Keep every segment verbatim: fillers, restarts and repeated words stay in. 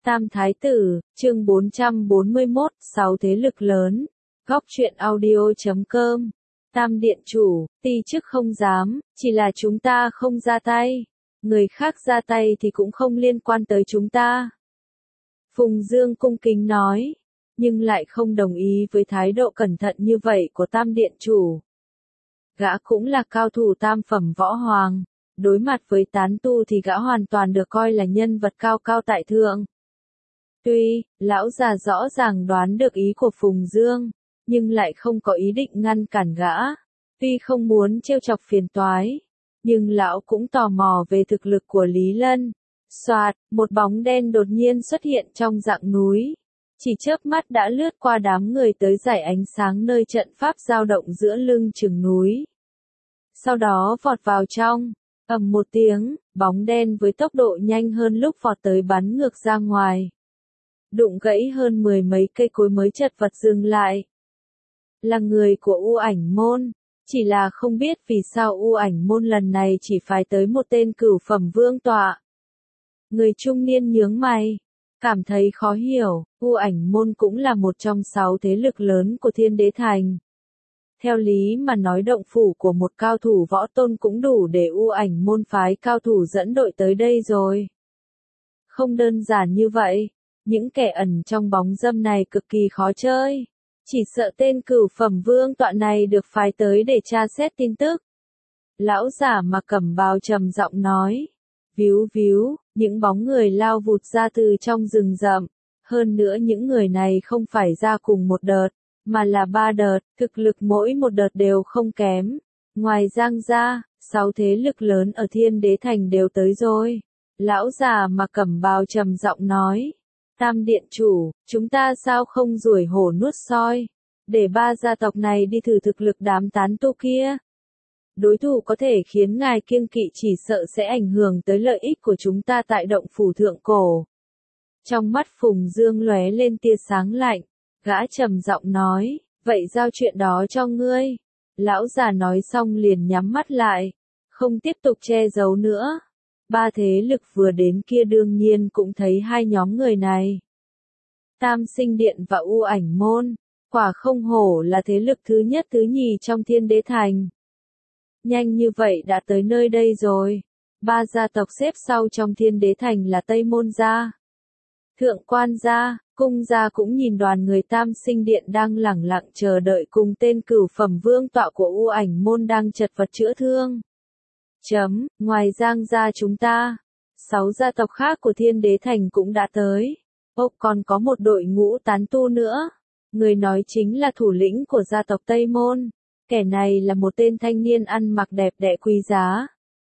Tam Thái Tử, chương bốn trăm bốn mươi mốt, sáu thế lực lớn. Góc truyện audio chấm com. Tam Điện Chủ, ti chức không dám, chỉ là chúng ta không ra tay. Người khác ra tay thì cũng không liên quan tới chúng ta. Phùng Dương cung kính nói, nhưng lại không đồng ý với thái độ cẩn thận như vậy của Tam Điện Chủ. Gã cũng là cao thủ tam phẩm võ hoàng, đối mặt với tán tu thì gã hoàn toàn được coi là nhân vật cao cao tại thượng. Tuy, lão già rõ ràng đoán được ý của Phùng Dương, nhưng lại không có ý định ngăn cản gã. Tuy không muốn trêu chọc phiền toái, nhưng lão cũng tò mò về thực lực của Lý Lân. Soạt, một bóng đen đột nhiên xuất hiện trong rặng núi. Chỉ chớp mắt đã lướt qua đám người tới giải ánh sáng nơi trận pháp dao động giữa lưng chừng núi. Sau đó vọt vào trong, ầm một tiếng, bóng đen với tốc độ nhanh hơn lúc vọt tới bắn ngược ra ngoài. Đụng gãy hơn mười mấy cây cối mới chật vật dừng lại. Là người của U Ảnh Môn, chỉ là không biết vì sao U Ảnh Môn lần này chỉ phái tới một tên cửu phẩm vương tọa. Người trung niên nhướng mày, cảm thấy khó hiểu, U Ảnh Môn cũng là một trong sáu thế lực lớn của Thiên Đế Thành. Theo lý mà nói động phủ của một cao thủ võ tôn cũng đủ để U Ảnh Môn phái cao thủ dẫn đội tới đây rồi. Không đơn giản như vậy. Những kẻ ẩn trong bóng râm này cực kỳ khó chơi. Chỉ sợ tên cửu phẩm vương tọa này được phái tới để tra xét tin tức. Lão giả mà cẩm bào trầm giọng nói. Víu víu, những bóng người lao vụt ra từ trong rừng rậm. Hơn nữa những người này không phải ra cùng một đợt, mà là ba đợt, thực lực mỗi một đợt đều không kém. Ngoài Giang ra, sáu thế lực lớn ở Thiên Đế Thành đều tới rồi. Lão già mà cẩm bào trầm giọng nói. Tam Điện Chủ, chúng ta sao không ruổi hổ nuốt soi, để ba gia tộc này đi thử thực lực đám tán tu kia. Đối thủ có thể khiến ngài kiêng kỵ chỉ sợ sẽ ảnh hưởng tới lợi ích của chúng ta tại động phủ thượng cổ. Trong mắt Phùng Dương lóe lên tia sáng lạnh, gã trầm giọng nói, vậy giao chuyện đó cho ngươi. Lão già nói xong liền nhắm mắt lại, không tiếp tục che giấu nữa. Ba thế lực vừa đến kia đương nhiên cũng thấy hai nhóm người này. Tam Sinh Điện và U Ảnh Môn, quả không hổ là thế lực thứ nhất thứ nhì trong Thiên Đế Thành. Nhanh như vậy đã tới nơi đây rồi. Ba gia tộc xếp sau trong Thiên Đế Thành là Tây Môn gia, Thượng Quan gia, Cung gia cũng nhìn đoàn người Tam Sinh Điện đang lẳng lặng chờ đợi cùng tên cửu phẩm vương tọa của U Ảnh Môn đang chật vật chữa thương. Chấm, ngoài Giang gia chúng ta, sáu gia tộc khác của Thiên Đế Thành cũng đã tới. Ốc còn có một đội ngũ tán tu nữa. Người nói chính là thủ lĩnh của gia tộc Tây Môn. Kẻ này là một tên thanh niên ăn mặc đẹp đẽ quý giá.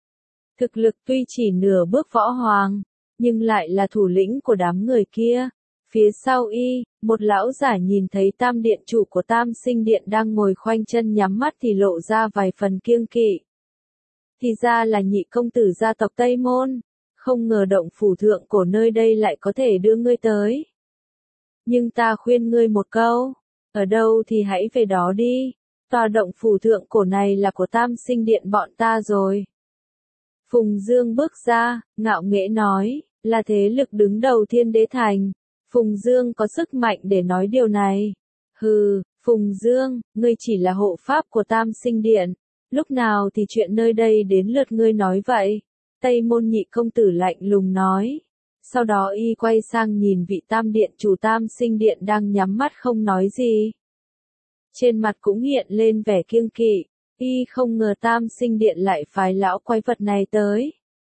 Thực lực tuy chỉ nửa bước võ hoàng, nhưng lại là thủ lĩnh của đám người kia. Phía sau y, một lão giả nhìn thấy Tam Điện Chủ của Tam Sinh Điện đang ngồi khoanh chân nhắm mắt thì lộ ra vài phần kiêng kỵ. Thì ra là nhị công tử gia tộc Tây Môn, không ngờ động phủ thượng cổ nơi đây lại có thể đưa ngươi tới. Nhưng ta khuyên ngươi một câu, ở đâu thì hãy về đó đi, tòa động phủ thượng cổ này là của Tam Sinh Điện bọn ta rồi. Phùng Dương bước ra, ngạo nghễ nói, là thế lực đứng đầu Thiên Đế Thành, Phùng Dương có sức mạnh để nói điều này. Hừ, Phùng Dương, ngươi chỉ là hộ pháp của Tam Sinh Điện. Lúc nào thì chuyện nơi đây đến lượt ngươi nói vậy? Tây Môn nhị công tử lạnh lùng nói. Sau đó y quay sang nhìn vị Tam Điện Chủ Tam Sinh Điện đang nhắm mắt không nói gì. Trên mặt cũng hiện lên vẻ kiêng kỵ, y không ngờ Tam Sinh Điện lại phái lão quái vật này tới.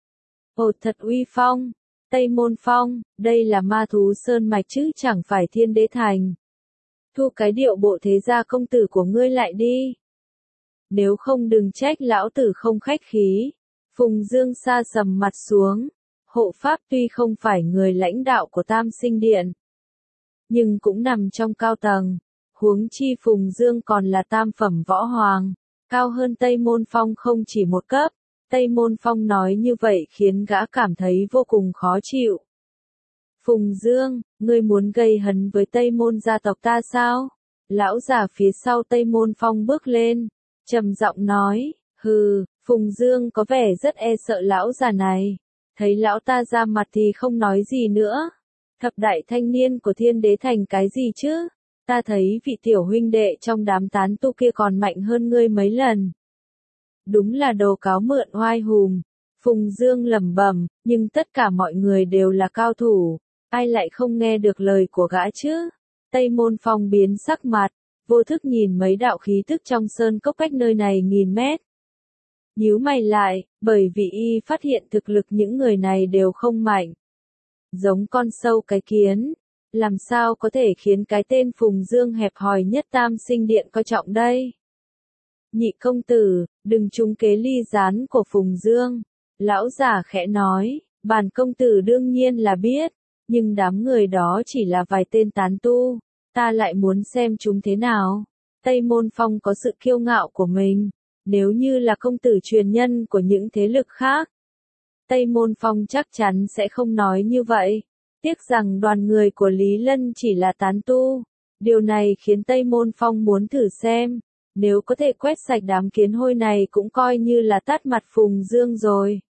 Ồ thật uy phong, Tây Môn Phong, đây là ma thú sơn mạch chứ chẳng phải Thiên Đế Thành. Thu cái điệu bộ thế gia công tử của ngươi lại đi. Nếu không đừng trách lão tử không khách khí. Phùng Dương sa sầm mặt xuống. Hộ pháp tuy không phải người lãnh đạo của Tam Sinh Điện, nhưng cũng nằm trong cao tầng. Huống chi Phùng Dương còn là tam phẩm võ hoàng, cao hơn Tây Môn Phong không chỉ một cấp. Tây Môn Phong nói như vậy khiến gã cảm thấy vô cùng khó chịu. Phùng Dương, ngươi muốn gây hấn với Tây Môn gia tộc ta sao? Lão già phía sau Tây Môn Phong bước lên, trầm giọng nói, hừ, Phùng Dương có vẻ rất e sợ lão già này. Thấy lão ta ra mặt thì không nói gì nữa. Thập đại thanh niên của Thiên Đế Thành cái gì chứ? Ta thấy vị tiểu huynh đệ trong đám tán tu kia còn mạnh hơn ngươi mấy lần. Đúng là đồ cáo mượn oai hùm. Phùng Dương lẩm bẩm, nhưng tất cả mọi người đều là cao thủ, ai lại không nghe được lời của gã chứ? Tây Môn Phong biến sắc mặt, vô thức nhìn mấy đạo khí tức trong sơn cốc cách nơi này nghìn mét. Nhíu mày lại, bởi vì y phát hiện thực lực những người này đều không mạnh. Giống con sâu cái kiến, làm sao có thể khiến cái tên Phùng Dương hẹp hòi nhất Tam Sinh Điện coi trọng đây? Nhị công tử, đừng trúng kế ly gián của Phùng Dương. Lão giả khẽ nói, bản công tử đương nhiên là biết, nhưng đám người đó chỉ là vài tên tán tu, ta lại muốn xem chúng thế nào. Tây Môn Phong có sự kiêu ngạo của mình, nếu như là công tử truyền nhân của những thế lực khác. Tây Môn Phong chắc chắn sẽ không nói như vậy, tiếc rằng đoàn người của Lý Lân chỉ là tán tu. Điều này khiến Tây Môn Phong muốn thử xem, nếu có thể quét sạch đám kiến hôi này cũng coi như là tát mặt Phùng Dương rồi.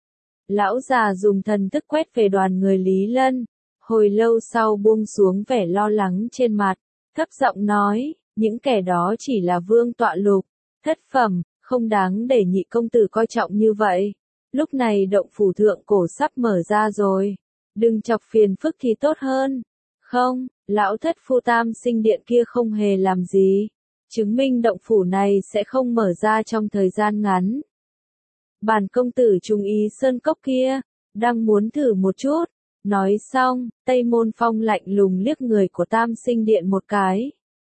Lão già dùng thần thức quét về đoàn người Lý Lân, hồi lâu sau buông xuống vẻ lo lắng trên mặt, thấp giọng nói, những kẻ đó chỉ là vương tọa lục, thất phẩm, không đáng để nhị công tử coi trọng như vậy. Lúc này động phủ thượng cổ sắp mở ra rồi, đừng chọc phiền phức thì tốt hơn. Không, lão thất phu Tam Sinh Điện kia không hề làm gì, chứng minh động phủ này sẽ không mở ra trong thời gian ngắn. Bản công tử trùng ý sơn cốc kia, đang muốn thử một chút. Nói xong, Tây Môn Phong lạnh lùng liếc người của Tam Sinh Điện một cái.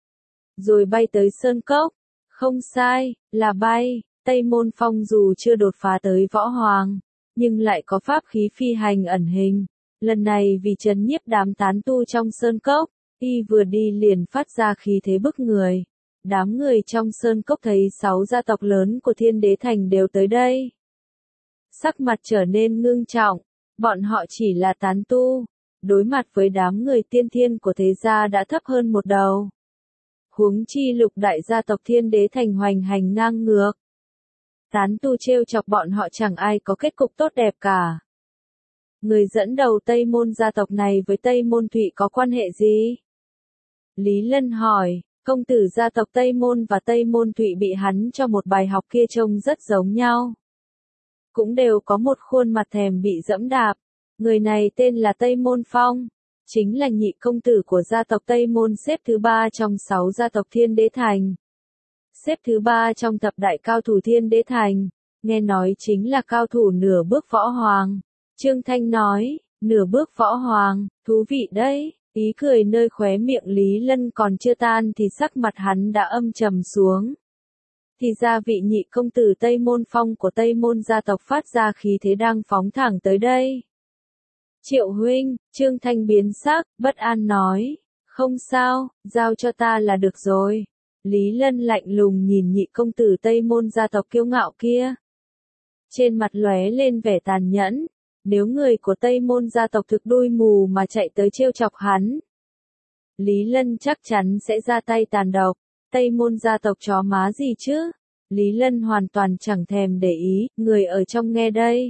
Rồi bay tới sơn cốc. Không sai, là bay. Tây Môn Phong dù chưa đột phá tới võ hoàng, nhưng lại có pháp khí phi hành ẩn hình. Lần này vì trấn nhiếp đám tán tu trong sơn cốc, y vừa đi liền phát ra khí thế bức người. Đám người trong sơn cốc thấy sáu gia tộc lớn của Thiên Đế Thành đều tới đây. Sắc mặt trở nên ngưng trọng, bọn họ chỉ là tán tu, đối mặt với đám người tiên thiên của thế gia đã thấp hơn một đầu. Huống chi lục đại gia tộc Thiên Đế Thành hoành hành ngang ngược. Tán tu trêu chọc bọn họ chẳng ai có kết cục tốt đẹp cả. Người dẫn đầu Tây Môn gia tộc này với Tây Môn Thụy có quan hệ gì? Lý Lân hỏi, công tử gia tộc Tây Môn và Tây Môn Thụy bị hắn cho một bài học kia trông rất giống nhau. Cũng đều có một khuôn mặt thèm bị dẫm đạp. Người này tên là Tây Môn Phong, chính là nhị công tử của gia tộc Tây Môn xếp thứ ba trong sáu gia tộc Thiên Đế Thành. Xếp thứ ba trong thập đại cao thủ Thiên Đế Thành, nghe nói chính là cao thủ nửa bước võ hoàng. Trương Thanh nói, nửa bước võ hoàng, thú vị đấy, ý cười nơi khóe miệng Lý Lân còn chưa tan thì sắc mặt hắn đã âm trầm xuống. Thì ra vị nhị công tử Tây Môn Phong của Tây Môn gia tộc phát ra khí thế đang phóng thẳng tới đây. Triệu huynh, Trương Thanh biến sắc, bất an nói, không sao, giao cho ta là được rồi. Lý Lân lạnh lùng nhìn nhị công tử Tây Môn gia tộc kiêu ngạo kia. Trên mặt lóe lên vẻ tàn nhẫn, nếu người của Tây Môn gia tộc thực đuôi mù mà chạy tới trêu chọc hắn, Lý Lân chắc chắn sẽ ra tay tàn độc. Tây Môn gia tộc chó má gì chứ? Lý Lân hoàn toàn chẳng thèm để ý, người ở trong nghe đây.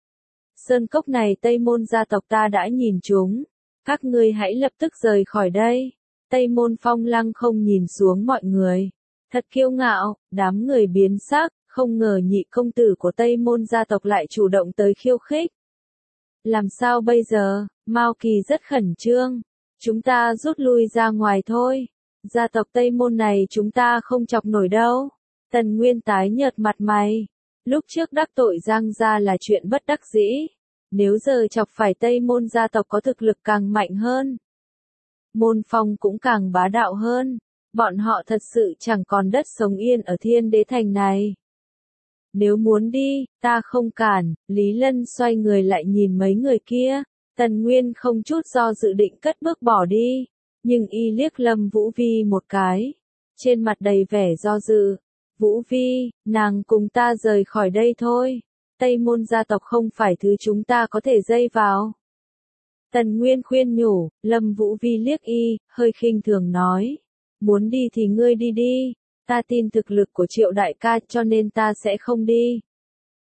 Sơn cốc này Tây Môn gia tộc ta đã nhìn chúng, các ngươi hãy lập tức rời khỏi đây. Tây Môn Phong lăng không nhìn xuống mọi người. Thật kiêu ngạo, đám người biến sắc, không ngờ nhị công tử của Tây Môn gia tộc lại chủ động tới khiêu khích. Làm sao bây giờ? Mao Kỳ rất khẩn trương. Chúng ta rút lui ra ngoài thôi. Gia tộc Tây Môn này chúng ta không chọc nổi đâu. Tần Nguyên tái nhợt mặt mày. Lúc trước đắc tội Giang gia là chuyện bất đắc dĩ. Nếu giờ chọc phải Tây Môn gia tộc có thực lực càng mạnh hơn, Môn Phong cũng càng bá đạo hơn, bọn họ thật sự chẳng còn đất sống yên ở Thiên Đế Thành này. Nếu muốn đi, ta không cản. Lý Lân xoay người lại nhìn mấy người kia. Tần Nguyên không chút do dự định cất bước bỏ đi, nhưng y liếc Lâm Vũ Vi một cái, trên mặt đầy vẻ do dự. Vũ Vi, nàng cùng ta rời khỏi đây thôi. Tây Môn gia tộc không phải thứ chúng ta có thể dây vào. Tần Nguyên khuyên nhủ. Lâm Vũ Vi liếc y, hơi khinh thường nói, muốn đi thì ngươi đi đi, ta tin thực lực của Triệu đại ca cho nên ta sẽ không đi.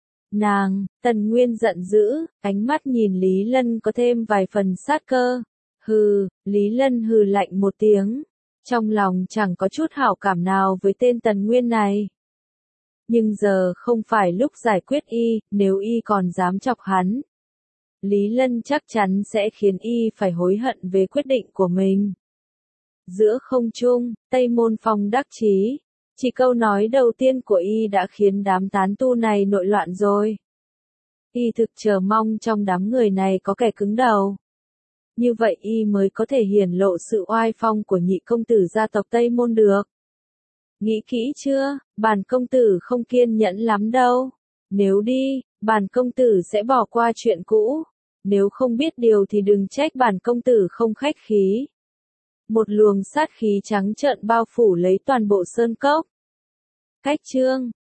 Nàng, Tần Nguyên giận dữ, ánh mắt nhìn Lý Lân có thêm vài phần sát cơ. Hừ, Lý Lân hừ lạnh một tiếng. Trong lòng chẳng có chút hảo cảm nào với tên Tần Nguyên này. Nhưng giờ không phải lúc giải quyết y, nếu y còn dám chọc hắn. Lý Lân chắc chắn sẽ khiến y phải hối hận về quyết định của mình. Giữa không trung, Tây Môn Phong đắc chí. Chỉ câu nói đầu tiên của y đã khiến đám tán tu này nội loạn rồi. Y thực chờ mong trong đám người này có kẻ cứng đầu. Như vậy y mới có thể hiển lộ sự oai phong của nhị công tử gia tộc Tây Môn được. Nghĩ kỹ chưa, bản công tử không kiên nhẫn lắm đâu. Nếu đi, bản công tử sẽ bỏ qua chuyện cũ. Nếu không biết điều thì đừng trách bản công tử không khách khí. Một luồng sát khí trắng trợn bao phủ lấy toàn bộ sơn cốc. Cách chương